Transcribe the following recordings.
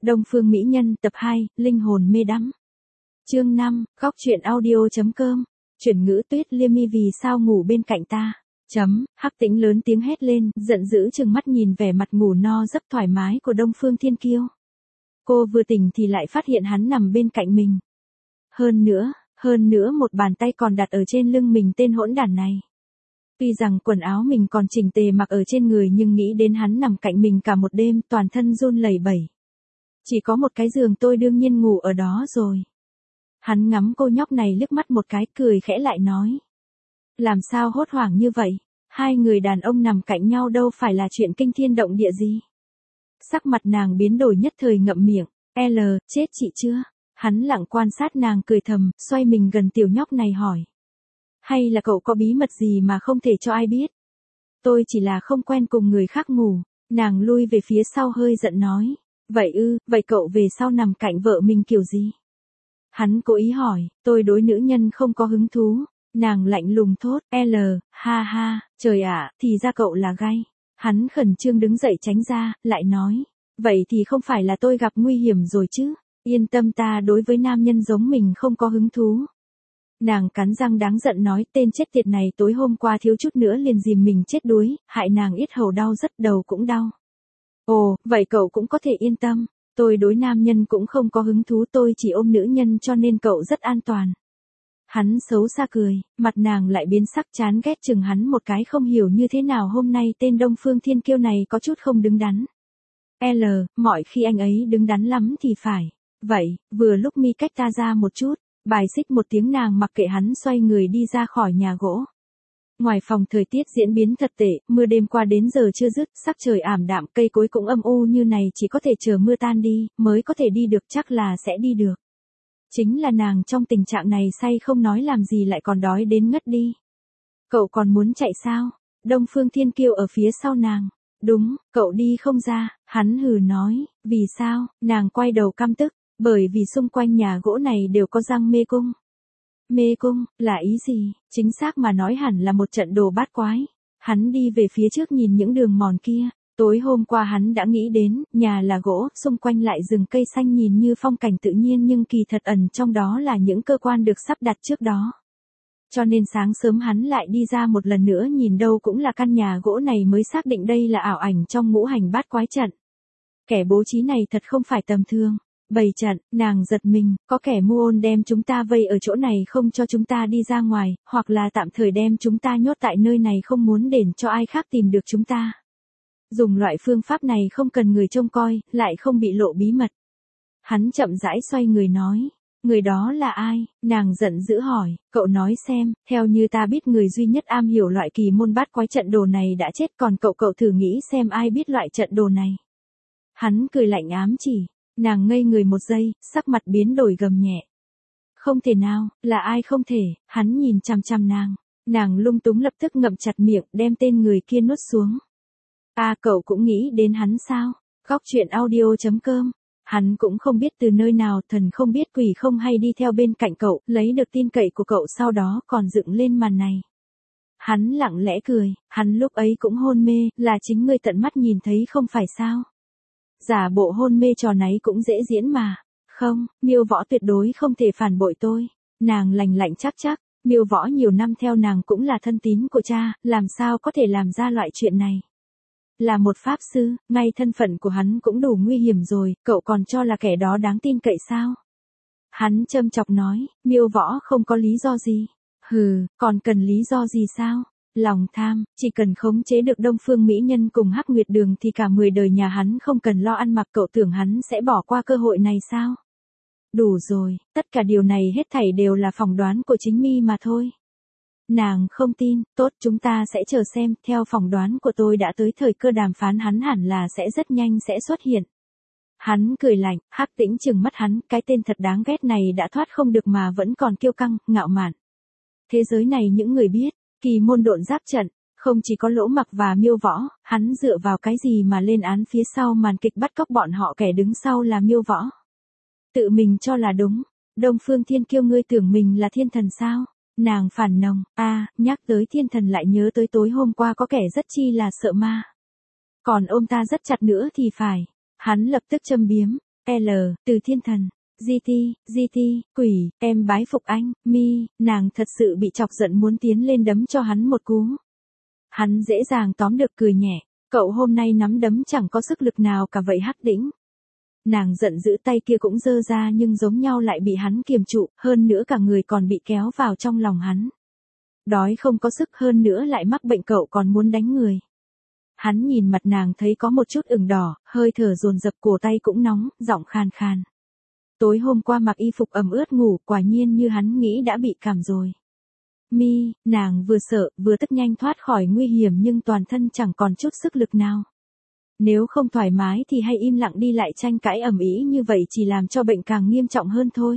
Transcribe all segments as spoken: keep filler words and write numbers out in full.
Đông Phương Mỹ Nhân tập hai, Linh hồn mê đắm. Chương năm, góc truyện audio.com. Chuyển ngữ Tuyết Liêm Mi vì sao ngủ bên cạnh ta. Chấm, Hắc Tĩnh lớn tiếng hét lên, giận dữ trừng mắt nhìn vẻ mặt ngủ no rất thoải mái của Đông Phương Thiên Kiêu. Cô vừa tỉnh thì lại phát hiện hắn nằm bên cạnh mình. Hơn nữa, hơn nữa một bàn tay còn đặt ở trên lưng mình tên hỗn đản này. Tuy rằng quần áo mình còn chỉnh tề mặc ở trên người nhưng nghĩ đến hắn nằm cạnh mình cả một đêm toàn thân run lẩy bẩy. Chỉ có một cái giường tôi đương nhiên ngủ ở đó rồi. Hắn ngắm cô nhóc này liếc mắt một cái cười khẽ lại nói. Làm sao hốt hoảng như vậy, hai người đàn ông nằm cạnh nhau đâu phải là chuyện kinh thiên động địa gì. Sắc mặt nàng biến đổi nhất thời ngậm miệng, L, chết chị chưa? Hắn lặng quan sát nàng cười thầm, xoay mình gần tiểu nhóc này hỏi. Hay là cậu có bí mật gì mà không thể cho ai biết? Tôi chỉ là không quen cùng người khác ngủ, nàng lui về phía sau hơi giận nói. Vậy ư, vậy cậu về sau nằm cạnh vợ mình kiểu gì? Hắn cố ý hỏi, tôi đối nữ nhân không có hứng thú. Nàng lạnh lùng thốt, L, ha ha, trời ạ, thì ra cậu là gay. Hắn khẩn trương đứng dậy tránh ra, lại nói, vậy thì không phải là tôi gặp nguy hiểm rồi chứ, yên tâm ta đối với nam nhân giống mình không có hứng thú. Nàng cắn răng đáng giận nói tên chết tiệt này tối hôm qua thiếu chút nữa liền dìm mình chết đuối, hại nàng yết hầu đau rất đầu cũng đau. Ồ, vậy cậu cũng có thể yên tâm, tôi đối nam nhân cũng không có hứng thú tôi chỉ ôm nữ nhân cho nên cậu rất an toàn. Hắn xấu xa cười, mặt nàng lại biến sắc chán ghét chừng hắn một cái không hiểu như thế nào hôm nay tên Đông Phương Thiên Kiêu này có chút không đứng đắn. L, mọi khi anh ấy đứng đắn lắm thì phải. Vậy, vừa lúc mi cách ta ra một chút, bài xích một tiếng nàng mặc kệ hắn xoay người đi ra khỏi nhà gỗ. Ngoài phòng thời tiết diễn biến thật tệ, mưa đêm qua đến giờ chưa dứt, sắc trời ảm đạm, cây cối cũng âm u như này chỉ có thể chờ mưa tan đi, mới có thể đi được chắc là sẽ đi được. Chính là nàng trong tình trạng này say không nói làm gì lại còn đói đến ngất đi. Cậu còn muốn chạy sao? Đông Phương Thiên Kiêu ở phía sau nàng. Đúng, cậu đi không ra, hắn hừ nói, vì sao? Nàng quay đầu căm tức, bởi vì xung quanh nhà gỗ này đều có răng mê cung. Mê cung, là ý gì? Chính xác mà nói hẳn là một trận đồ bát quái. Hắn đi về phía trước nhìn những đường mòn kia. Tối hôm qua hắn đã nghĩ đến, nhà là gỗ, xung quanh lại rừng cây xanh nhìn như phong cảnh tự nhiên nhưng kỳ thật ẩn trong đó là những cơ quan được sắp đặt trước đó. Cho nên sáng sớm hắn lại đi ra một lần nữa nhìn đâu cũng là căn nhà gỗ này mới xác định đây là ảo ảnh trong ngũ hành bát quái trận. Kẻ bố trí này thật không phải tầm thường. Bày trận, nàng giật mình, có kẻ mưu ôn đem chúng ta vây ở chỗ này không cho chúng ta đi ra ngoài, hoặc là tạm thời đem chúng ta nhốt tại nơi này không muốn để cho ai khác tìm được chúng ta. Dùng loại phương pháp này không cần người trông coi, lại không bị lộ bí mật. Hắn chậm rãi xoay người nói, người đó là ai? Nàng giận dữ hỏi, cậu nói xem, theo như ta biết người duy nhất am hiểu loại kỳ môn bát quái trận đồ này đã chết còn cậu cậu thử nghĩ xem ai biết loại trận đồ này. Hắn cười lạnh ám chỉ, nàng ngây người một giây, sắc mặt biến đổi gầm nhẹ. Không thể nào, là ai không thể, hắn nhìn chằm chằm nàng, nàng lung túng lập tức ngậm chặt miệng đem tên người kia nuốt xuống. À cậu cũng nghĩ đến hắn sao? Góc truyện audio.com. Hắn cũng không biết từ nơi nào thần không biết quỷ không hay đi theo bên cạnh cậu, lấy được tin cậy của cậu sau đó còn dựng lên màn này. Hắn lặng lẽ cười, hắn lúc ấy cũng hôn mê, là chính ngươi tận mắt nhìn thấy không phải sao? Giả bộ hôn mê trò náy cũng dễ diễn mà. Không, Miêu Võ tuyệt đối không thể phản bội tôi. Nàng lành lạnh chắc chắc, Miêu Võ nhiều năm theo nàng cũng là thân tín của cha, làm sao có thể làm ra loại chuyện này. Là một pháp sư, ngay thân phận của hắn cũng đủ nguy hiểm rồi, cậu còn cho là kẻ đó đáng tin cậy sao? Hắn châm chọc nói, Miêu Võ không có lý do gì. Hừ, còn cần lý do gì sao? Lòng tham, chỉ cần khống chế được Đông Phương Mỹ Nhân cùng Hắc Nguyệt Đường thì cả mười đời nhà hắn không cần lo ăn mặc cậu tưởng hắn sẽ bỏ qua cơ hội này sao? Đủ rồi, tất cả điều này hết thảy đều là phỏng đoán của chính mi mà thôi. Nàng không tin, tốt chúng ta sẽ chờ xem, theo phỏng đoán của tôi đã tới thời cơ đàm phán hắn hẳn là sẽ rất nhanh sẽ xuất hiện. Hắn cười lạnh, Hắc Tĩnh trừng mắt hắn, cái tên thật đáng ghét này đã thoát không được mà vẫn còn kiêu căng, ngạo mạn. Thế giới này những người biết, kỳ môn độn giáp trận, không chỉ có Lỗ Mặc và Miêu Võ, hắn dựa vào cái gì mà lên án phía sau màn kịch bắt cóc bọn họ kẻ đứng sau là Miêu Võ. Tự mình cho là đúng, Đông Phương Thiên Kiêu ngươi tưởng mình là thiên thần sao? Nàng phản nồng, a à, nhắc tới thiên thần lại nhớ tới tối hôm qua có kẻ rất chi là sợ ma. Còn ôm ta rất chặt nữa thì phải. Hắn lập tức châm biếm, L, từ thiên thần. giê tê, giê tê, quỷ, em bái phục anh, mi, nàng thật sự bị chọc giận muốn tiến lên đấm cho hắn một cú. Hắn dễ dàng tóm được cười nhẹ, cậu hôm nay nắm đấm chẳng có sức lực nào cả vậy Hắc Tĩnh. Nàng giận dữ tay kia cũng giơ ra nhưng giống nhau lại bị hắn kiềm trụ, hơn nữa cả người còn bị kéo vào trong lòng hắn. Đói không có sức hơn nữa lại mắc bệnh cậu còn muốn đánh người. Hắn nhìn mặt nàng thấy có một chút ửng đỏ, hơi thở dồn dập cổ tay cũng nóng, giọng khàn khàn. Tối hôm qua mặc y phục ẩm ướt ngủ, quả nhiên như hắn nghĩ đã bị cảm rồi. Mi, nàng vừa sợ, vừa tức nhanh thoát khỏi nguy hiểm nhưng toàn thân chẳng còn chút sức lực nào. Nếu không thoải mái thì hay im lặng đi lại tranh cãi ầm ĩ như vậy chỉ làm cho bệnh càng nghiêm trọng hơn thôi.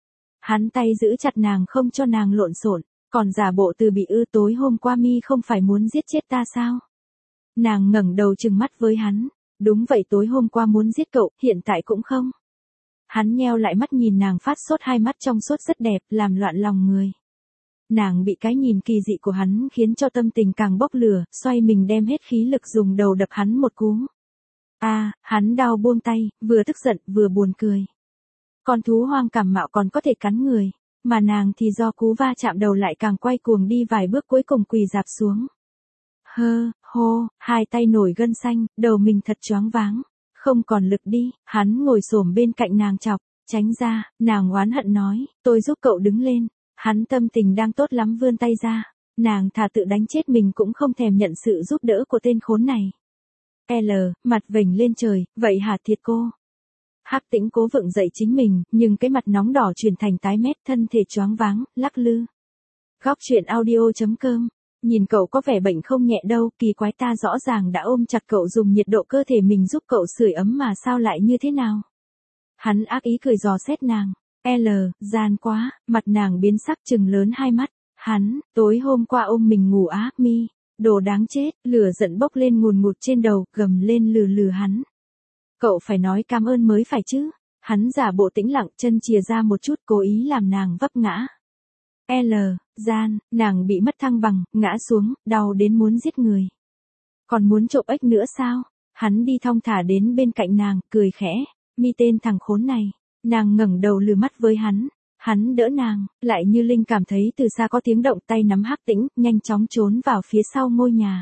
Hắn tay giữ chặt nàng không cho nàng lộn xộn, còn giả bộ từ bị ư tối hôm qua Mi không phải muốn giết chết ta sao? Nàng ngẩng đầu trừng mắt với hắn, đúng vậy tối hôm qua muốn giết cậu, hiện tại cũng không. Hắn nheo lại mắt nhìn nàng phát sốt hai mắt trong suốt rất đẹp, làm loạn lòng người. Nàng bị cái nhìn kỳ dị của hắn khiến cho tâm tình càng bốc lửa, xoay mình đem hết khí lực dùng đầu đập hắn một cú. A, à, hắn đau buông tay, vừa tức giận vừa buồn cười. Con thú hoang cảm mạo còn có thể cắn người, mà nàng thì do cú va chạm đầu lại càng quay cuồng đi vài bước cuối cùng quỳ rạp xuống. Hơ, hô, hai tay nổi gân xanh, đầu mình thật choáng váng, không còn lực đi, hắn ngồi xổm bên cạnh nàng chọc, tránh ra, nàng oán hận nói, tôi giúp cậu đứng lên. Hắn tâm tình đang tốt lắm vươn tay ra, nàng thà tự đánh chết mình cũng không thèm nhận sự giúp đỡ của tên khốn này. L, mặt vểnh lên trời, vậy hả thiệt cô? Hắc Tĩnh cố vựng dậy chính mình, nhưng cái mặt nóng đỏ chuyển thành tái mét, thân thể choáng váng, lắc lư. Góc truyện audio chấm com, nhìn cậu có vẻ bệnh không nhẹ đâu, kỳ quái ta rõ ràng đã ôm chặt cậu dùng nhiệt độ cơ thể mình giúp cậu sưởi ấm mà sao lại như thế nào? Hắn ác ý cười dò xét nàng. L, gian quá, mặt nàng biến sắc trừng lớn hai mắt, hắn, tối hôm qua ôm mình ngủ á, Mi, đồ đáng chết, lửa giận bốc lên ngùn ngụt trên đầu, gầm lên lừ lừ hắn. Cậu phải nói cảm ơn mới phải chứ, hắn giả bộ tĩnh lặng chân chìa ra một chút cố ý làm nàng vấp ngã. L, gian, nàng bị mất thăng bằng, ngã xuống, đau đến muốn giết người. Còn muốn trộm ếch nữa sao? Hắn đi thong thả đến bên cạnh nàng, cười khẽ, Mi tên thằng khốn này. Nàng ngẩng đầu lừ mắt với hắn, hắn đỡ nàng, lại như linh cảm thấy từ xa có tiếng động tay nắm Hắc Tĩnh, nhanh chóng trốn vào phía sau ngôi nhà.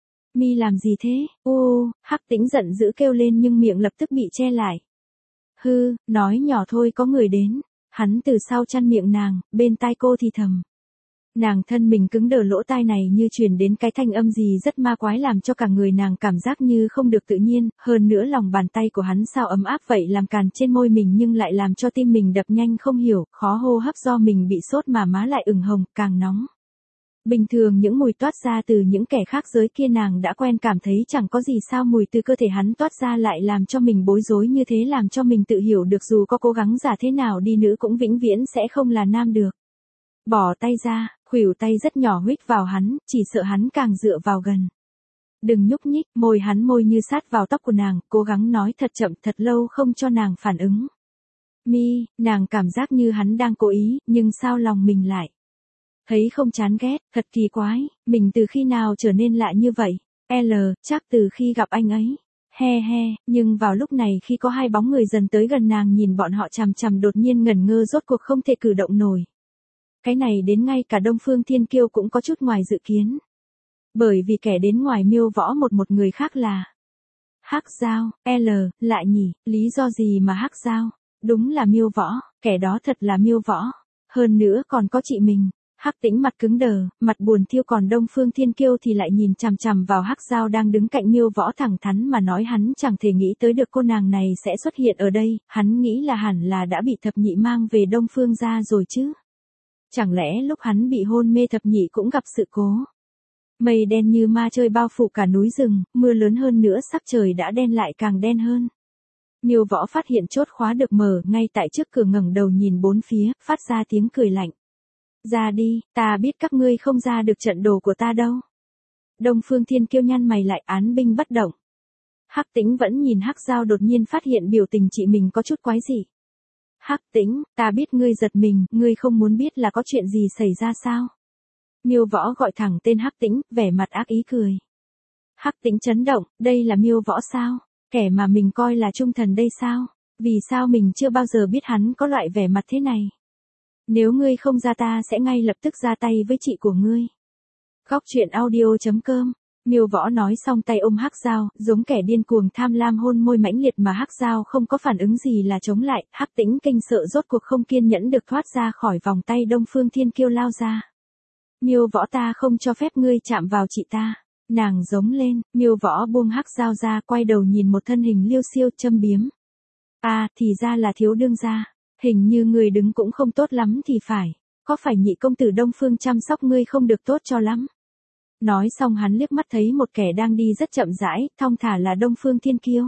Mi làm gì thế? Ô, Hắc Tĩnh giận dữ kêu lên nhưng miệng lập tức bị che lại. Hư, nói nhỏ thôi có người đến, hắn từ sau chăn miệng nàng, bên tai cô thì thầm. Nàng thân mình cứng đờ lỗ tai này như truyền đến cái thanh âm gì rất ma quái làm cho cả người nàng cảm giác như không được tự nhiên, hơn nữa lòng bàn tay của hắn sao ấm áp vậy làm càn trên môi mình nhưng lại làm cho tim mình đập nhanh không hiểu, khó hô hấp do mình bị sốt mà má lại ửng hồng, càng nóng. Bình thường những mùi toát ra từ những kẻ khác giới kia nàng đã quen cảm thấy chẳng có gì sao mùi từ cơ thể hắn toát ra lại làm cho mình bối rối như thế làm cho mình tự hiểu được dù có cố gắng giả thế nào đi nữa cũng vĩnh viễn sẽ không là nam được. Bỏ tay ra, khuỷu tay rất nhỏ huých vào hắn, chỉ sợ hắn càng dựa vào gần. Đừng nhúc nhích, môi hắn môi như sát vào tóc của nàng, cố gắng nói thật chậm thật lâu không cho nàng phản ứng. Mi, nàng cảm giác như hắn đang cố ý, nhưng sao lòng mình lại thấy không chán ghét, thật kỳ quái, mình từ khi nào trở nên lạ như vậy? L, chắc từ khi gặp anh ấy. He he, nhưng vào lúc này khi có hai bóng người dần tới gần nàng nhìn bọn họ chằm chằm đột nhiên ngẩn ngơ rốt cuộc không thể cử động nổi. Cái này đến ngay cả Đông Phương Thiên Kiêu cũng có chút ngoài dự kiến. Bởi vì kẻ đến ngoài Miêu Võ một một người khác là Hắc Giao, L, lại nhỉ, lý do gì mà Hắc Giao? Đúng là Miêu Võ, kẻ đó thật là Miêu Võ. Hơn nữa còn có chị mình. Hắc Tĩnh mặt cứng đờ, mặt buồn thiêu còn Đông Phương Thiên Kiêu thì lại nhìn chằm chằm vào Hắc Giao đang đứng cạnh Miêu Võ thẳng thắn mà nói hắn chẳng thể nghĩ tới được cô nàng này sẽ xuất hiện ở đây, hắn nghĩ là hẳn là đã bị thập nhị mang về Đông Phương gia rồi chứ. Chẳng lẽ lúc hắn bị hôn mê thập nhị cũng gặp sự cố? Mây đen như ma chơi bao phủ cả núi rừng, mưa lớn hơn nữa sắc trời đã đen lại càng đen hơn. Miêu Võ phát hiện chốt khóa được mở ngay tại trước cửa ngẩng đầu nhìn bốn phía, phát ra tiếng cười lạnh. Ra đi, ta biết các ngươi không ra được trận đồ của ta đâu. Đông Phương Thiên Kiêu nhăn mày lại án binh bất động. Hắc Tĩnh vẫn nhìn Hắc Giao đột nhiên phát hiện biểu tình chị mình có chút quái dị. Hắc Tĩnh, ta biết ngươi giật mình, ngươi không muốn biết là có chuyện gì xảy ra sao? Miêu Võ gọi thẳng tên Hắc Tĩnh, vẻ mặt ác ý cười. Hắc Tĩnh chấn động, đây là Miêu Võ sao? Kẻ mà mình coi là trung thần đây sao? Vì sao mình chưa bao giờ biết hắn có loại vẻ mặt thế này? Nếu ngươi không ra ta sẽ ngay lập tức ra tay với chị của ngươi. Góc truyện audio.com. Miêu Võ nói xong tay ôm Hắc Dao, giống kẻ điên cuồng tham lam hôn môi mãnh liệt mà Hắc Dao không có phản ứng gì là chống lại. Hắc Tĩnh kinh sợ rốt cuộc không kiên nhẫn được thoát ra khỏi vòng tay Đông Phương Thiên Kiêu lao ra. Miêu Võ, ta không cho phép ngươi chạm vào chị ta. Nàng giống lên. Miêu Võ buông Hắc Dao ra, quay đầu nhìn một thân hình liêu xiêu châm biếm. À, thì ra là thiếu đương gia. Hình như người đứng cũng không tốt lắm thì phải. Có phải nhị công tử Đông Phương chăm sóc ngươi không được tốt cho lắm? Nói xong hắn liếc mắt thấy một kẻ đang đi rất chậm rãi, thong thả là Đông Phương Thiên Kiêu.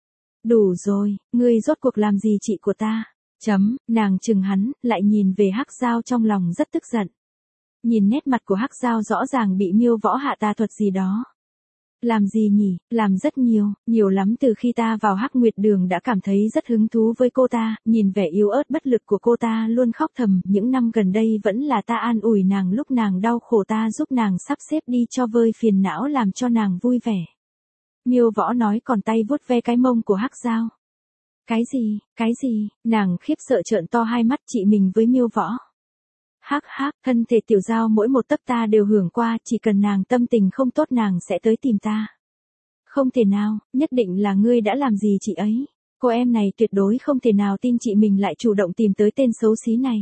Đủ rồi, ngươi rốt cuộc làm gì chị của ta? Chấm, nàng chừng hắn, lại nhìn về Hắc Dao trong lòng rất tức giận. Nhìn nét mặt của Hắc Dao rõ ràng bị Miêu Võ hạ tà thuật gì đó. Làm gì nhỉ? Làm rất nhiều, nhiều lắm. Từ khi ta vào Hắc Nguyệt Đường đã cảm thấy rất hứng thú với cô ta, nhìn vẻ yếu ớt bất lực của cô ta luôn khóc thầm, những năm gần đây vẫn là ta an ủi nàng lúc nàng đau khổ, ta giúp nàng sắp xếp đi cho vơi phiền não làm cho nàng vui vẻ. Miêu Võ nói còn tay vuốt ve cái mông của Hắc Dao. Cái gì, cái gì? Nàng khiếp sợ trợn to hai mắt chị mình với Miêu Võ. Hắc hắc, thân thể tiểu Dao mỗi một tấc ta đều hưởng qua, chỉ cần nàng tâm tình không tốt nàng sẽ tới tìm ta. Không thể nào, nhất định là ngươi đã làm gì chị ấy. Cô em này tuyệt đối không thể nào tin chị mình lại chủ động tìm tới tên xấu xí này.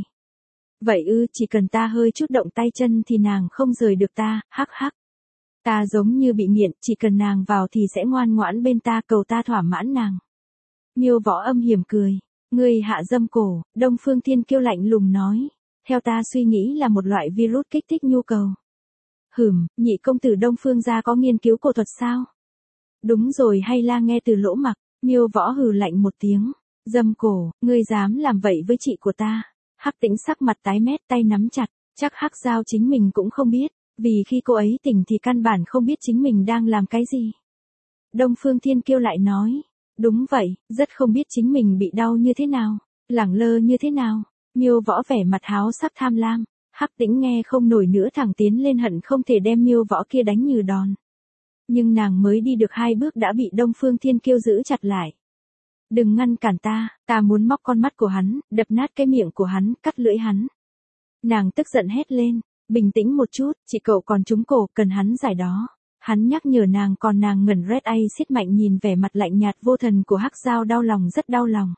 Vậy ư, chỉ cần ta hơi chút động tay chân thì nàng không rời được ta, hắc hắc. Ta giống như bị nghiện, chỉ cần nàng vào thì sẽ ngoan ngoãn bên ta, cầu ta thỏa mãn nàng. Miêu Võ âm hiểm cười. Ngươi hạ dâm cổ, Đông Phương Thiên Kiêu lạnh lùng nói. Theo ta suy nghĩ là một loại virus kích thích nhu cầu. Hửm, nhị công tử Đông Phương gia có nghiên cứu cổ thuật sao? Đúng rồi, hay là nghe từ lỗ mặc? Miêu Võ hừ lạnh một tiếng. Dâm cổ, ngươi dám làm vậy với chị của ta? Hắc Tĩnh sắc mặt tái mét, tay nắm chặt. Chắc Hắc Dao chính mình cũng không biết, vì khi cô ấy tỉnh thì căn bản không biết chính mình đang làm cái gì. Đông Phương Thiên Kiêu lại nói. Đúng vậy, rất không biết chính mình bị đau như thế nào, lẳng lơ như thế nào. Miêu Võ vẻ mặt háo sắc tham lam. Hắc Tĩnh nghe không nổi nữa, thẳng tiến lên hận không thể đem Miêu Võ kia đánh như đòn. Nhưng nàng mới đi được hai bước đã bị Đông Phương Thiên Kiêu giữ chặt lại. Đừng ngăn cản ta, ta muốn móc con mắt của hắn, đập nát cái miệng của hắn, cắt lưỡi hắn. Nàng tức giận hét lên. Bình tĩnh một chút, chị cậu còn trúng cổ, cần hắn giải đó. Hắn nhắc nhở nàng, còn nàng ngẩn red ay xiết mạnh nhìn vẻ mặt lạnh nhạt vô thần của Hắc Dao, đau lòng rất đau lòng.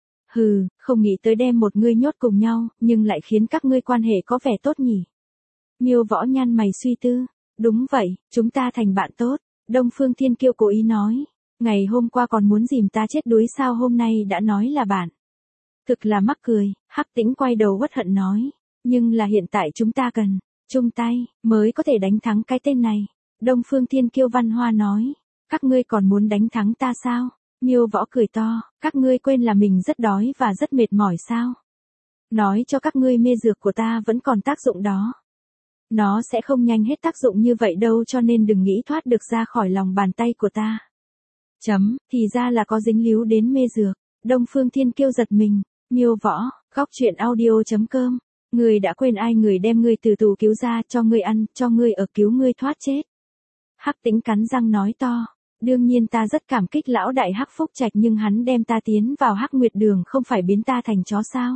Hừ, không nghĩ tới đem một ngươi nhốt cùng nhau, nhưng lại khiến các ngươi quan hệ có vẻ tốt nhỉ. Miêu Võ nhăn mày suy tư. Đúng vậy, chúng ta thành bạn tốt. Đông Phương Thiên Kiêu cố ý nói. Ngày hôm qua còn muốn dìm ta chết đuối, sao hôm nay đã nói là bạn? Thực là mắc cười. Hắc Tĩnh quay đầu uất hận nói. Nhưng là hiện tại chúng ta cần chung tay mới có thể đánh thắng cái tên này. Đông Phương Thiên Kiêu văn hoa nói. Các ngươi còn muốn đánh thắng ta sao? Miêu Võ cười to. Các ngươi quên là mình rất đói và rất mệt mỏi sao? Nói cho các ngươi, mê dược của ta vẫn còn tác dụng đó. Nó sẽ không nhanh hết tác dụng như vậy đâu, cho nên đừng nghĩ thoát được ra khỏi lòng bàn tay của ta. Chấm, thì ra là có dính líu đến mê dược. Đông Phương Thiên Kiêu giật mình. Miêu Võ, góc truyện audio.com. Ngươi đã quên ai người đem ngươi từ tù cứu ra, cho ngươi ăn, cho ngươi ở, cứu ngươi thoát chết. Hắc Tĩnh cắn răng nói to. Đương nhiên ta rất cảm kích lão đại Hắc Phúc Trạch, nhưng hắn đem ta tiến vào Hắc Nguyệt Đường không phải biến ta thành chó sao?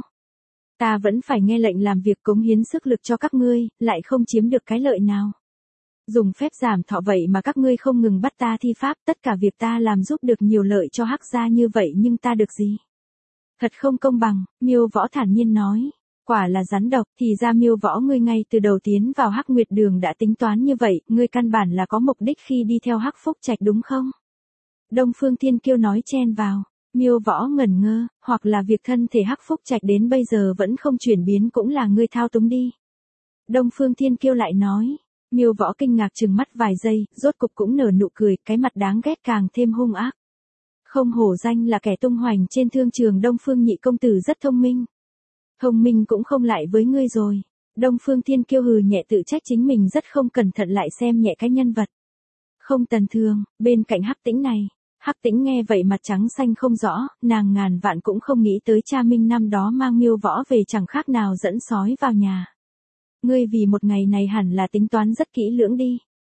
Ta vẫn phải nghe lệnh làm việc, cống hiến sức lực cho các ngươi, lại không chiếm được cái lợi nào. Dùng phép giảm thọ vậy mà các ngươi không ngừng bắt ta thi pháp, tất cả việc ta làm giúp được nhiều lợi cho Hắc gia như vậy nhưng ta được gì? Thật không công bằng, Miêu Võ thản nhiên nói. Quả là rắn độc, thì ra Miêu Võ ngươi ngay từ đầu tiến vào Hắc Nguyệt Đường đã tính toán như vậy, ngươi căn bản là có mục đích khi đi theo Hắc Phúc Trạch đúng không? Đông Phương Thiên Kiêu nói chen vào. Miêu Võ ngẩn ngơ, hoặc là việc thân thể Hắc Phúc Trạch đến bây giờ vẫn không chuyển biến cũng là ngươi thao túng đi. Đông Phương Thiên Kiêu lại nói. Miêu Võ kinh ngạc trừng mắt vài giây, rốt cục cũng nở nụ cười, cái mặt đáng ghét càng thêm hung ác. Không hổ danh là kẻ tung hoành trên thương trường, Đông Phương nhị công tử rất thông minh. Thông minh cũng không lại với ngươi rồi. Đông Phương Thiên Kiêu hừ nhẹ, tự trách chính mình rất không cẩn thận lại xem nhẹ cái nhân vật. Không tầm thường, bên cạnh Hắc Tĩnh này. Hắc Tĩnh nghe vậy mặt trắng xanh không rõ, nàng ngàn vạn cũng không nghĩ tới cha Minh năm đó mang Miêu Võ về chẳng khác nào dẫn sói vào nhà. Ngươi vì một ngày này hẳn là tính toán rất kỹ lưỡng đi.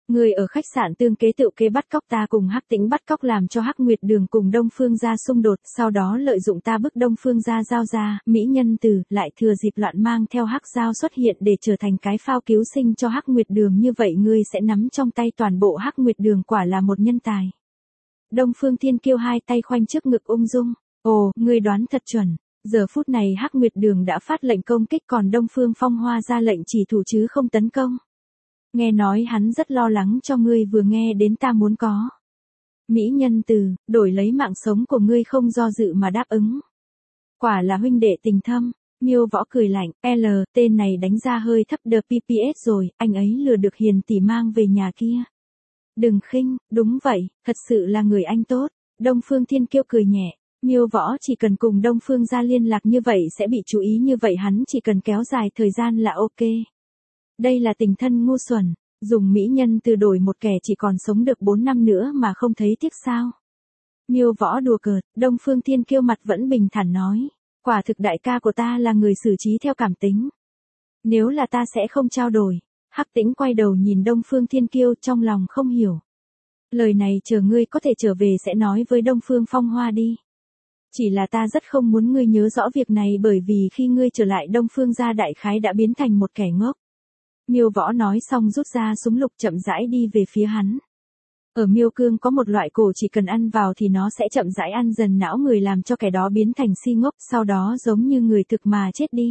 Ngươi ở khách sạn Tương kế tự kế bắt cóc ta cùng Hắc Tĩnh bắt cóc làm cho Hắc Nguyệt Đường cùng Đông Phương gia xung đột, sau đó lợi dụng ta bức Đông Phương gia giao ra, mỹ nhân từ, lại thừa dịp loạn mang theo Hắc Giao xuất hiện để trở thành cái phao cứu sinh cho Hắc Nguyệt Đường, như vậy ngươi sẽ nắm trong tay toàn bộ Hắc Nguyệt Đường, quả là một nhân tài. Đông Phương Thiên Kiêu hai tay khoanh trước ngực ung dung, ồ, ngươi đoán thật chuẩn. Giờ phút này Hắc Nguyệt Đường đã phát lệnh công kích, còn Đông Phương Phong Hoa ra lệnh chỉ thủ chứ không tấn công. Nghe nói hắn rất lo lắng cho ngươi, vừa nghe đến ta muốn có mỹ nhân từ, đổi lấy mạng sống của ngươi không do dự mà đáp ứng. Quả là huynh đệ tình thâm. Miêu Võ cười lạnh, L, tên này đánh ra hơi thấp đờ pê pê ét rồi, anh ấy lừa được Hiền tỷ mang về nhà kia. Đừng khinh, đúng vậy, thật sự là người anh tốt. Đông Phương Thiên Kiêu cười nhẹ, Miêu Võ chỉ cần cùng Đông Phương gia liên lạc như vậy sẽ bị chú ý, như vậy hắn chỉ cần kéo dài thời gian là ok. Đây là tình thân ngu xuẩn, dùng mỹ nhân từ đổi một kẻ chỉ còn sống được bốn năm nữa mà không thấy tiếc sao. Miêu Võ đùa cợt, Đông Phương Thiên Kiêu mặt vẫn bình thản nói, quả thực đại ca của ta là người xử trí theo cảm tính. Nếu là ta sẽ không trao đổi. Hắc Tĩnh quay đầu nhìn Đông Phương Thiên Kiêu, trong lòng không hiểu. Lời này chờ ngươi có thể trở về sẽ nói với Đông Phương Phong Hoa đi. Chỉ là ta rất không muốn ngươi nhớ rõ việc này, bởi vì khi ngươi trở lại Đông Phương gia đại khái đã biến thành một kẻ ngốc. Miêu Võ nói xong rút ra súng lục chậm rãi đi về phía hắn. Ở Miêu Cương có một loại cổ chỉ cần ăn vào thì nó sẽ chậm rãi ăn dần não người, làm cho kẻ đó biến thành si ngốc, sau đó giống như người thực mà chết đi.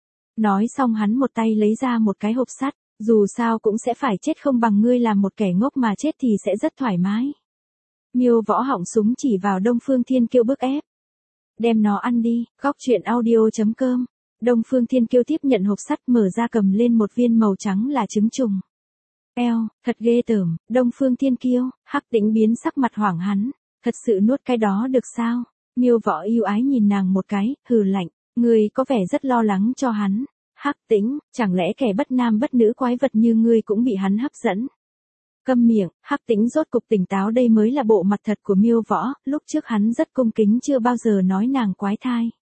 Nói xong hắn một tay lấy ra một cái hộp sắt, dù sao cũng sẽ phải chết, không bằng ngươi làm một kẻ ngốc mà chết thì sẽ rất thoải mái. Miêu Võ họng súng chỉ vào Đông Phương Thiên Kiêu bức ép. Đem nó ăn đi, góc truyện audio chấm com. Đông Phương Thiên Kiêu tiếp nhận hộp sắt, mở ra cầm lên một viên màu trắng là trứng trùng. Eo, thật ghê tởm. Đông Phương Thiên Kiêu, Hắc Tĩnh biến sắc mặt hoảng hắn, thật sự nuốt cái đó được sao? Miêu Võ yêu ái nhìn nàng một cái, hừ lạnh, ngươi có vẻ rất lo lắng cho hắn. Hắc Tĩnh, chẳng lẽ kẻ bất nam bất nữ quái vật như ngươi cũng bị hắn hấp dẫn? Câm miệng, Hắc Tĩnh rốt cục tỉnh táo, đây mới là bộ mặt thật của Miêu Võ, lúc trước hắn rất cung kính chưa bao giờ nói nàng quái thai.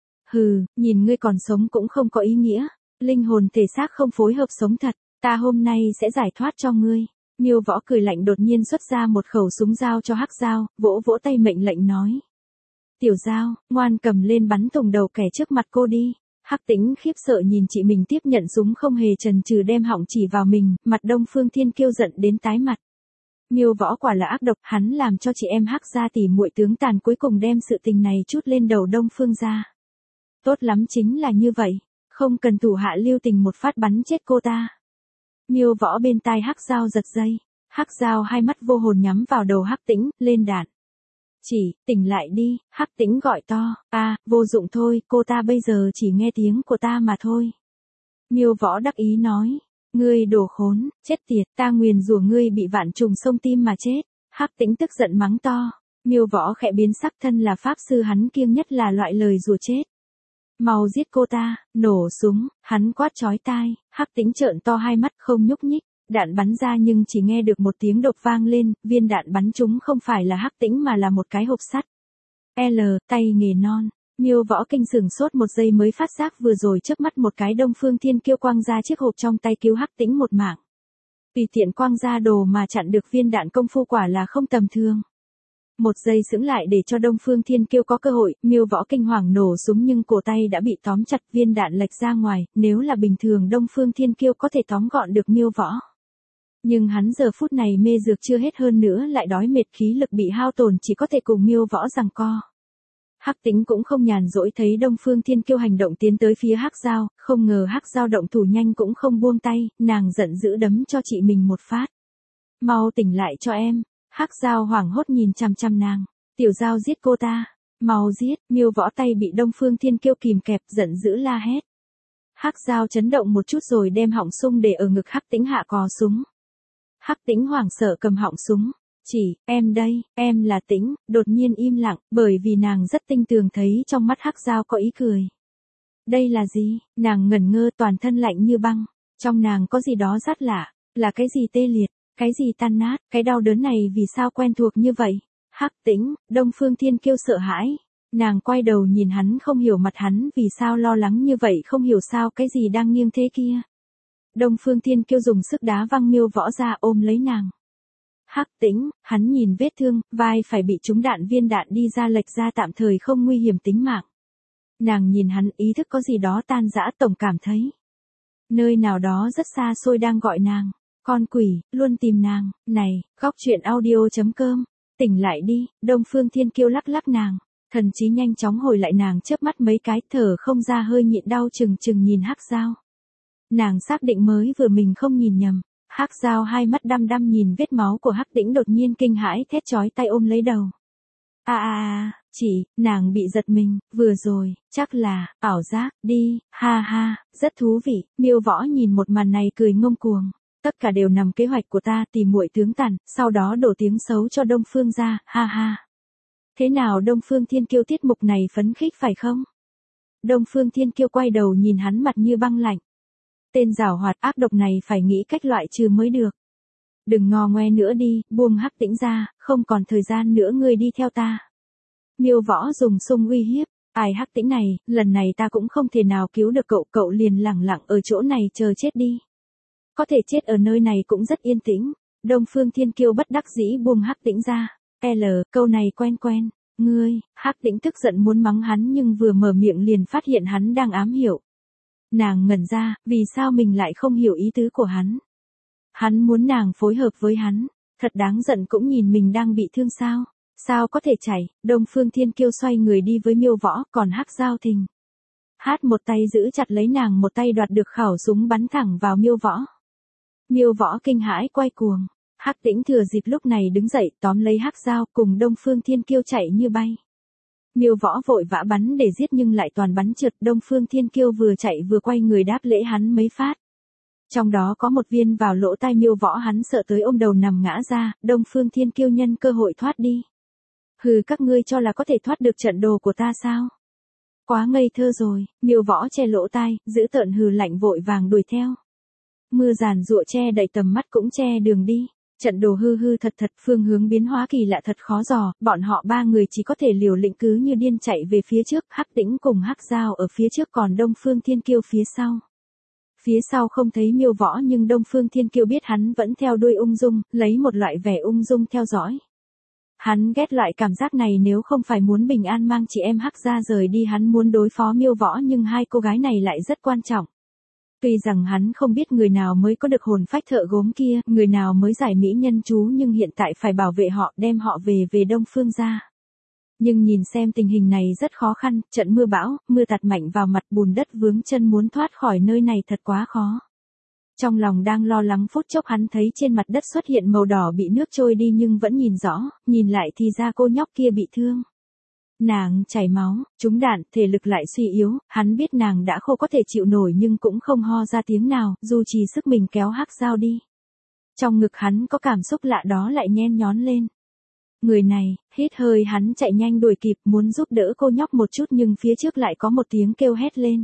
Hừ, nhìn ngươi còn sống cũng không có ý nghĩa, linh hồn thể xác không phối hợp sống thật, ta hôm nay sẽ giải thoát cho ngươi. Miêu Võ cười lạnh, đột nhiên xuất ra một khẩu súng giao cho Hắc Giao, vỗ vỗ tay mệnh lệnh nói. Tiểu Giao, ngoan cầm lên bắn thủng đầu kẻ trước mặt cô đi. Hắc Tĩnh khiếp sợ nhìn chị mình tiếp nhận súng, không hề chần chừ đem họng chỉ vào mình, mặt Đông Phương Thiên Kiêu giận đến tái mặt. Miêu Võ quả là ác độc, hắn làm cho chị em Hắc gia tỉ muội tướng tàn, cuối cùng đem sự tình này trút lên đầu Đông Phương gia. Tốt lắm, chính là như vậy, không cần thủ hạ lưu tình một phát bắn chết cô ta. Miêu Võ bên tai Hắc Giao giật dây, Hắc Giao hai mắt vô hồn nhắm vào đầu Hắc Tĩnh, lên đạn. Chỉ, tỉnh lại đi, Hắc Tĩnh gọi to, à, vô dụng thôi, cô ta bây giờ chỉ nghe tiếng của ta mà thôi. Miêu Võ đắc ý nói, ngươi đồ khốn, chết tiệt, ta nguyền rủa ngươi bị vạn trùng xông tim mà chết. Hắc Tĩnh tức giận mắng to, Miêu Võ khẽ biến sắc, thân là pháp sư hắn kiêng nhất là loại lời rủa chết. Mau giết cô ta, nổ súng, hắn quát chói tai, Hắc Tĩnh trợn to hai mắt không nhúc nhích. Đạn bắn ra nhưng chỉ nghe được một tiếng đột vang lên, viên đạn bắn trúng không phải là Hắc Tĩnh mà là một cái hộp sắt. L, tay nghề non. Miêu Võ kinh sửng sốt một giây mới phát giác vừa rồi trước mắt một cái Đông Phương Thiên Kiêu quang ra chiếc hộp trong tay cứu Hắc Tĩnh một mạng. Tùy tiện quang ra đồ mà chặn được viên đạn, công phu quả là không tầm thường. Một giây sững lại để cho Đông Phương Thiên Kiêu có cơ hội, Miêu Võ kinh hoàng nổ súng nhưng cổ tay đã bị tóm chặt, viên đạn lệch ra ngoài, nếu là bình thường Đông Phương Thiên Kiêu có thể tóm gọn được Miêu Võ. Nhưng hắn giờ phút này mê dược chưa hết, hơn nữa lại đói mệt, khí lực bị hao tổn, chỉ có thể cùng Miêu Võ giằng co. Hắc Tĩnh cũng không nhàn rỗi, thấy Đông Phương Thiên Kiêu hành động tiến tới phía Hắc Giao, không ngờ Hắc Giao động thủ nhanh cũng không buông tay, nàng giận dữ đấm cho chị mình một phát. Mau tỉnh lại cho em. Hắc Giao hoảng hốt nhìn chằm chằm nàng. Tiểu Giao giết cô ta. Mau giết. Miêu Võ tay bị Đông Phương Thiên Kiêu kìm kẹp, giận dữ la hét. Hắc Giao chấn động một chút rồi đem họng súng để ở ngực Hắc Tĩnh, hạ cò súng. Hắc Tĩnh hoảng sợ cầm họng súng. Chỉ, em đây, em là Tĩnh, đột nhiên im lặng, bởi vì nàng rất tinh tường thấy trong mắt Hắc Giao có ý cười. Đây là gì? Nàng ngẩn ngơ, toàn thân lạnh như băng. Trong nàng có gì đó rất lạ. Là cái gì tê liệt? Cái gì tan nát? Cái đau đớn này vì sao quen thuộc như vậy? Hắc Tĩnh, Đông Phương Thiên Kiêu sợ hãi. Nàng quay đầu nhìn hắn, không hiểu mặt hắn vì sao lo lắng như vậy, không hiểu sao cái gì đang nghiêng thế kia. Đông Phương Thiên Kiêu dùng sức đá văng Miêu Võ ra ôm lấy nàng. Hắc Tĩnh, hắn nhìn vết thương, vai phải bị trúng đạn viên đạn đi ra lệch ra tạm thời không nguy hiểm tính mạng. Nàng nhìn hắn ý thức có gì đó tan rã tổng cảm thấy. Nơi nào đó rất xa xôi đang gọi nàng. Con quỷ, luôn tìm nàng, này, góc chuyện audio.com, tỉnh lại đi, Đông Phương Thiên Kiêu lắc lắc nàng. Thần trí nhanh chóng hồi lại nàng chớp mắt mấy cái thở không ra hơi nhịn đau chừng chừng nhìn Hắc Dao. Nàng xác định mới vừa mình không nhìn nhầm. Hắc Dao hai mắt đăm đăm nhìn vết máu của Hắc Tĩnh đột nhiên kinh hãi thét chói tay ôm lấy đầu. À à à, chỉ, nàng bị giật mình, vừa rồi, chắc là, ảo giác, đi, ha ha, rất thú vị, Miêu Võ nhìn một màn này cười ngông cuồng. Tất cả đều nằm kế hoạch của ta tìm muội tướng tàn, sau đó đổ tiếng xấu cho Đông Phương ra, ha ha. Thế nào Đông Phương Thiên Kiêu tiết mục này phấn khích phải không? Đông Phương Thiên Kiêu quay đầu nhìn hắn mặt như băng lạnh. Tên giảo hoạt ác độc này phải nghĩ cách loại trừ mới được. Đừng ngò ngoe nữa đi, buông Hắc Tĩnh ra, không còn thời gian nữa ngươi đi theo ta. Miêu Võ dùng sung uy hiếp, ai Hắc Tĩnh này, lần này ta cũng không thể nào cứu được cậu, cậu liền lẳng lặng ở chỗ này chờ chết đi. Có thể chết ở nơi này cũng rất yên tĩnh. Đông Phương Thiên Kiêu bất đắc dĩ buông Hắc Tĩnh ra. L, câu này quen quen, ngươi, Hắc Tĩnh tức giận muốn mắng hắn nhưng vừa mở miệng liền phát hiện hắn đang ám hiểu. Nàng ngẩn ra, vì sao mình lại không hiểu ý tứ của hắn. Hắn muốn nàng phối hợp với hắn, thật đáng giận cũng nhìn mình đang bị thương sao. Sao có thể chảy, Đông Phương Thiên Kiêu xoay người đi với Miêu Võ, còn Hắc Dao thình. Hát một tay giữ chặt lấy nàng một tay đoạt được khẩu súng bắn thẳng vào Miêu Võ. Miêu Võ kinh hãi quay cuồng. Hắc Tĩnh thừa dịp lúc này đứng dậy tóm lấy Hắc Dao cùng Đông Phương Thiên Kiêu chạy như bay. Miêu Võ vội vã bắn để giết nhưng lại toàn bắn trượt. Đông Phương Thiên Kiêu vừa chạy vừa quay người đáp lễ hắn mấy phát. Trong đó có một viên vào lỗ tai Miêu Võ, hắn sợ tới ôm đầu nằm ngã ra. Đông Phương Thiên Kiêu nhân cơ hội thoát đi. Hừ, các ngươi cho là có thể thoát được trận đồ của ta sao? Quá ngây thơ rồi. Miêu Võ che lỗ tai, giữ tợn hừ lạnh vội vàng đuổi theo. Mưa giàn giụa che đậy tầm mắt cũng che đường đi. Trận đồ hư hư thật thật, phương hướng biến hóa kỳ lạ thật khó dò, bọn họ ba người chỉ có thể liều lĩnh cứ như điên chạy về phía trước, Hắc Tĩnh cùng Hắc Dao ở phía trước còn Đông Phương Thiên Kiêu phía sau. Phía sau không thấy Miêu Võ nhưng Đông Phương Thiên Kiêu biết hắn vẫn theo đuôi ung dung, lấy một loại vẻ ung dung theo dõi. Hắn ghét loại cảm giác này, nếu không phải muốn bình an mang chị em Hắc ra rời đi hắn muốn đối phó Miêu Võ nhưng hai cô gái này lại rất quan trọng. Tuy rằng hắn không biết người nào mới có được hồn phách thợ gốm kia, người nào mới giải mỹ nhân chú nhưng hiện tại phải bảo vệ họ, đem họ về về Đông Phương gia. Nhưng nhìn xem tình hình này rất khó khăn, trận mưa bão, mưa tạt mạnh vào mặt, bùn đất vướng chân, muốn thoát khỏi nơi này thật quá khó. Trong lòng đang lo lắng phút chốc hắn thấy trên mặt đất xuất hiện màu đỏ bị nước trôi đi nhưng vẫn nhìn rõ, nhìn lại thì ra cô nhóc kia bị thương. Nàng chảy máu, trúng đạn, thể lực lại suy yếu, hắn biết nàng đã khô có thể chịu nổi nhưng cũng không ho ra tiếng nào, dù trì sức mình kéo Hắc Dao đi. Trong ngực hắn có cảm xúc lạ đó lại nhen nhón lên. Người này, hít hơi hắn chạy nhanh đuổi kịp muốn giúp đỡ cô nhóc một chút nhưng phía trước lại có một tiếng kêu hét lên.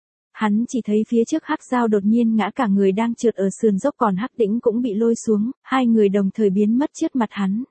Hắn chỉ thấy phía trước Hắc Dao đột nhiên ngã cả người đang trượt ở sườn dốc còn Hắc Tĩnh cũng bị lôi xuống, hai người đồng thời biến mất trước mặt hắn.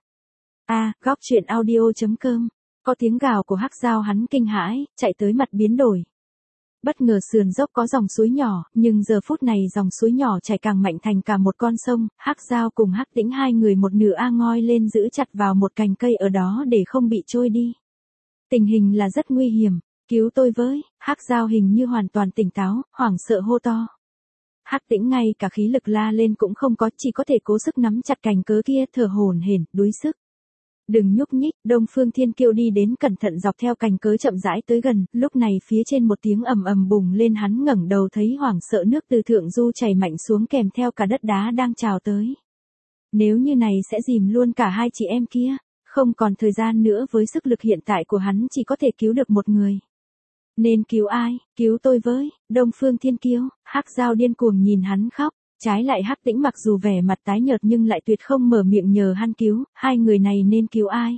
A, góc chuyện audio.com. Có tiếng gào của Hắc Dao hắn kinh hãi, chạy tới mặt biến đổi. Bất ngờ sườn dốc có dòng suối nhỏ, nhưng giờ phút này dòng suối nhỏ chảy càng mạnh thành cả một con sông, Hắc Dao cùng Hắc Tĩnh hai người một nửa a ngoi lên giữ chặt vào một cành cây ở đó để không bị trôi đi. Tình hình là rất nguy hiểm, cứu tôi với, Hắc Dao hình như hoàn toàn tỉnh táo, hoảng sợ hô to. Hắc Tĩnh ngay cả khí lực la lên cũng không có, chỉ có thể cố sức nắm chặt cành cớ kia thở hổn hển, đuối sức. Đừng nhúc nhích, Đông Phương Thiên Kiêu đi đến cẩn thận dọc theo cành cớ chậm rãi tới gần, lúc này phía trên một tiếng ầm ầm bùng lên hắn ngẩng đầu thấy hoảng sợ nước từ thượng du chảy mạnh xuống kèm theo cả đất đá đang trào tới. Nếu như này sẽ dìm luôn cả hai chị em kia, không còn thời gian nữa với sức lực hiện tại của hắn chỉ có thể cứu được một người. Nên cứu ai, cứu tôi với, Đông Phương Thiên Kiêu, Hắc Dao điên cuồng nhìn hắn khóc. Trái lại Hắc Tĩnh mặc dù vẻ mặt tái nhợt nhưng lại tuyệt không mở miệng nhờ hắn cứu, hai người này nên cứu ai?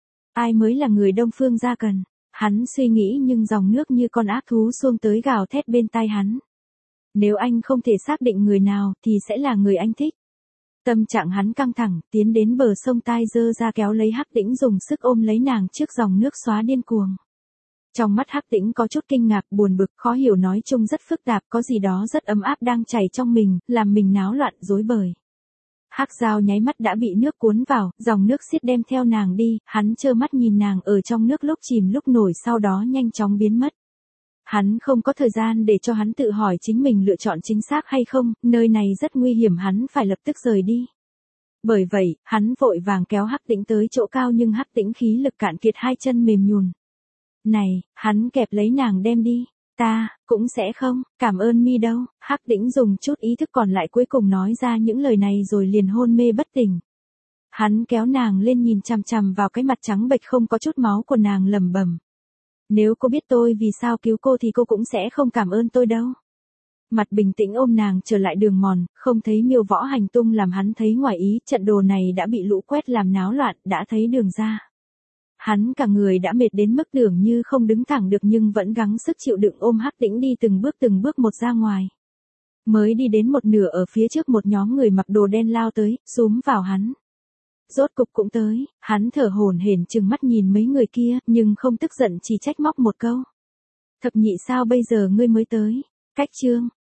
Ai mới là người Đông Phương gia cần? Hắn suy nghĩ nhưng dòng nước như con ác thú xuông tới gào thét bên tai hắn. Nếu anh không thể xác định người nào thì sẽ là người anh thích. Tâm trạng hắn căng thẳng, tiến đến bờ sông tai giơ ra kéo lấy Hắc Tĩnh dùng sức ôm lấy nàng trước dòng nước xóa điên cuồng. Trong mắt Hắc Tĩnh có chút kinh ngạc, buồn bực, khó hiểu, nói chung rất phức tạp, có gì đó rất ấm áp đang chảy trong mình, làm mình náo loạn, rối bời. Hắc Giao nháy mắt đã bị nước cuốn vào, dòng nước xiết đem theo nàng đi, hắn trơ mắt nhìn nàng ở trong nước lúc chìm lúc nổi, sau đó nhanh chóng biến mất. Hắn không có thời gian để cho hắn tự hỏi chính mình lựa chọn chính xác hay không, nơi này rất nguy hiểm, hắn phải lập tức rời đi. Bởi vậy, hắn vội vàng kéo Hắc Tĩnh tới chỗ cao, nhưng Hắc Tĩnh khí lực cạn kiệt, hai chân mềm nhùn. Này, hắn kẹp lấy nàng đem đi. Ta, cũng sẽ không, cảm ơn mi đâu. Hắc Tĩnh dùng chút ý thức còn lại cuối cùng nói ra những lời này rồi liền hôn mê bất tỉnh. Hắn kéo nàng lên, nhìn chằm chằm vào cái mặt trắng bệch không có chút máu của nàng, lẩm bẩm. Nếu cô biết tôi vì sao cứu cô thì cô cũng sẽ không cảm ơn tôi đâu. Mặt bình tĩnh ôm nàng trở lại đường mòn, không thấy Miêu Võ hành tung làm hắn thấy ngoài ý, trận đồ này đã bị lũ quét làm náo loạn, đã thấy đường ra. Hắn cả người đã mệt đến mức tưởng như không đứng thẳng được, nhưng vẫn gắng sức chịu đựng ôm Hắc Tĩnh đi từng bước từng bước một ra ngoài. Mới đi đến một nửa, ở phía trước một nhóm người mặc đồ đen lao tới, xúm vào hắn. Rốt cục cũng tới, hắn thở hổn hển trừng mắt nhìn mấy người kia, nhưng không tức giận, chỉ trách móc một câu. Thập nhị, sao bây giờ ngươi mới tới? Cách chương